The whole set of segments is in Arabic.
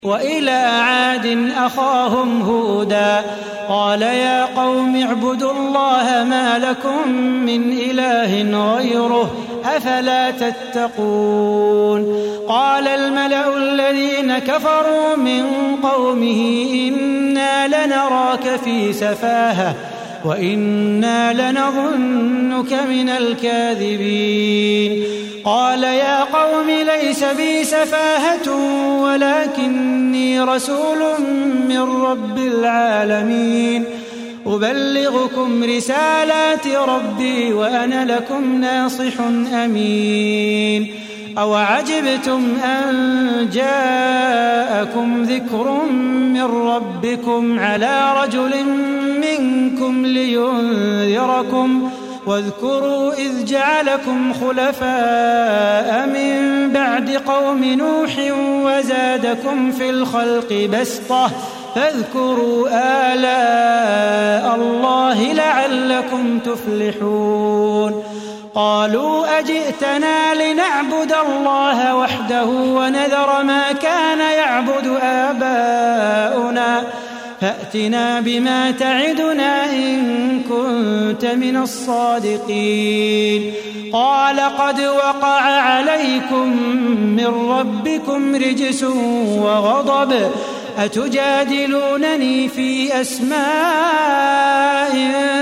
وإلى عاد أخاهم هودا قال يا قوم اعبدوا الله ما لكم من إله غيره أفلا تتقون قال الملأ الذين كفروا من قومه إنا لنراك في سفاهة وإنا لنظنك من الكاذبين قال يا قوم ليس بي سفاهة ولكني رسول من رب العالمين أبلغكم رسالات ربي وأنا لكم ناصح أمين أوعجبتم أن جاءكم ذكر من ربكم على رجل منكم لينذركم واذكروا إذ جعلكم خلفاء من بعد قوم نوح وزادكم في الخلق بسطة فاذكروا آلاء الله لعلكم تفلحون قالوا أجئتنا لنعبد الله وحده ونذر ما كان يعبد آباؤنا فأتنا بما تعدنا إن كنت من الصادقين قال قد وقع عليكم من ربكم رجس وغضب أتجادلونني في أسماء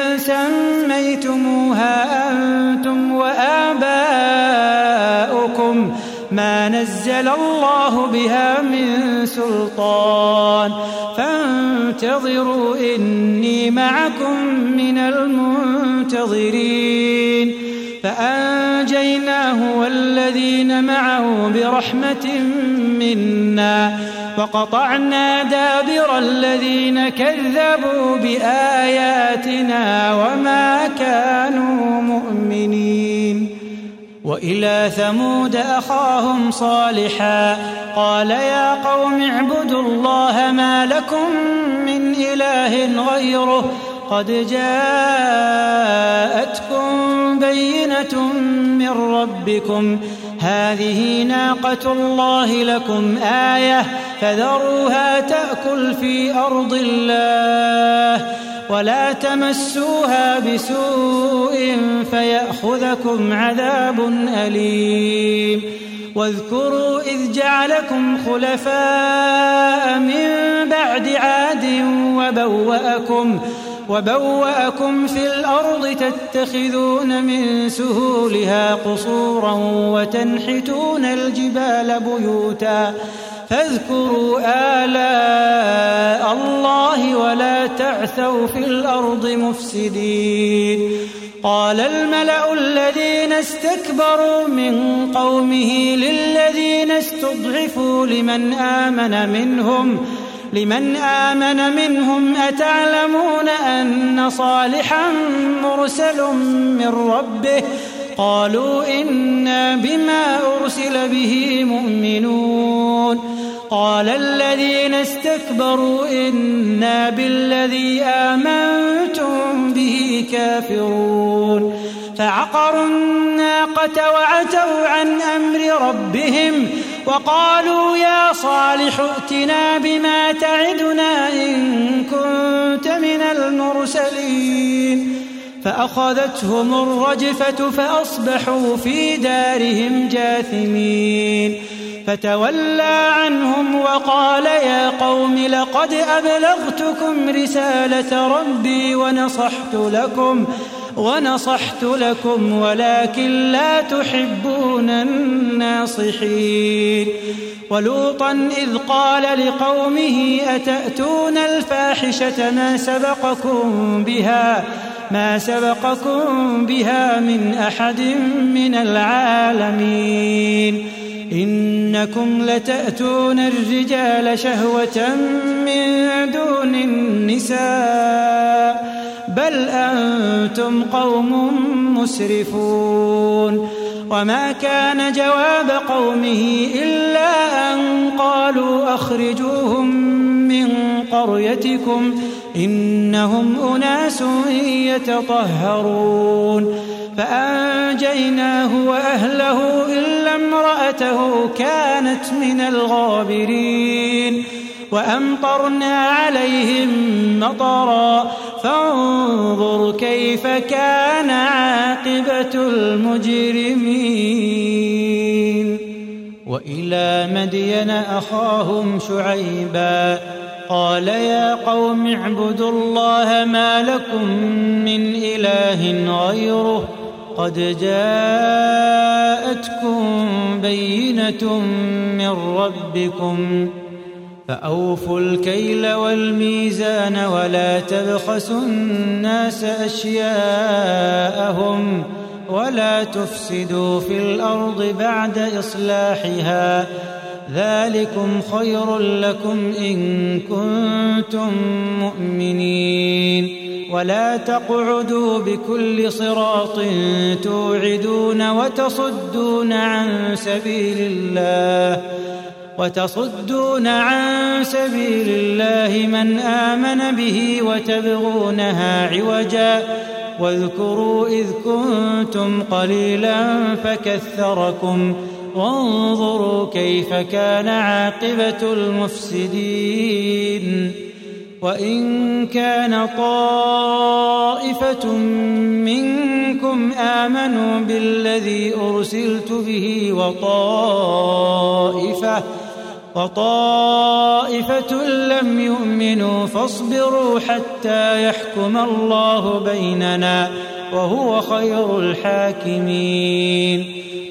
سميتموها أنتم وآباؤكم ما نزل الله بها من سلطان فانتظروا إني معكم من المنتظرين فأنجيناه والذين معه برحمة منا وقطعنا دابر الذين كذبوا بآياتنا وما كانوا مؤمنين وإلى ثمود أخاهم صالحا قال يا قوم اعبدوا الله ما لكم من إله غيره قد جاءتكم بينة من ربكم هذه ناقة الله لكم آية فذروها تأكل في أرض الله ولا تمسوها بسوء فيأخذكم عذاب أليم واذكروا إذ جعلكم خلفاء من بعد عاد وبوأكم في الأرض تتخذون من سهولها قصورا وتنحتون الجبال بيوتا فاذكروا آلاء الله ولا تعثوا في الأرض مفسدين قال الملأ الذين استكبروا من قومه للذين استضعفوا لمن آمن منهم أتعلمون أن صالحا مرسل من ربه قالوا إنا بما أرسل به مؤمنون قال الذين استكبروا إنا بالذي آمنتم به كافرون فعقروا الناقة وعتوا عن أمر ربهم وقالوا يا صالح ائتنا بما تعدنا إن كنت من المرسلين فأخذتهم الرجفة فأصبحوا في دارهم جاثمين فتولى عنهم وقال يا قوم لقد أبلغتكم رسالة ربي ونصحت لكم ولكن لا تحبون الناصحين ولوطا إذ قال لقومه أتأتون الفاحشة ما سبقكم بها من أحد من العالمين إنكم لتأتون الرجال شهوة من دون النساء بل أنتم قوم مسرفون وما كان جواب قومه إلا أن قالوا أخرجوهم من قريتكم إنهم أناس يتطهرون فأنجيناه وأهله إلا امرأته كانت من الغابرين وأمطرنا عليهم مطرا فانظر كيف كان عاقبة المجرمين. وإلى مدين أخاهم شعيبا قال يا قوم اعبدوا الله ما لكم من إله غيره قد جاءتكم بينة من ربكم فأوفوا الكيل والميزان ولا تبخسوا الناس أشياءهم ولا تفسدوا في الأرض بعد إصلاحها ذلكم خير لكم إن كنتم مؤمنين. ولا تقعدوا بكل صراط توعدون وتصدون عن سبيل الله من آمن به وتبغونها عوجا واذكروا إذ كنتم قليلا فكثركم وانظروا كيف كان عاقبة المفسدين. وإن كان طائفة منكم آمنوا بالذي أرسلت به وطائفة لم يؤمنوا فاصبروا حتى يحكم الله بيننا وهو خير الحاكمين.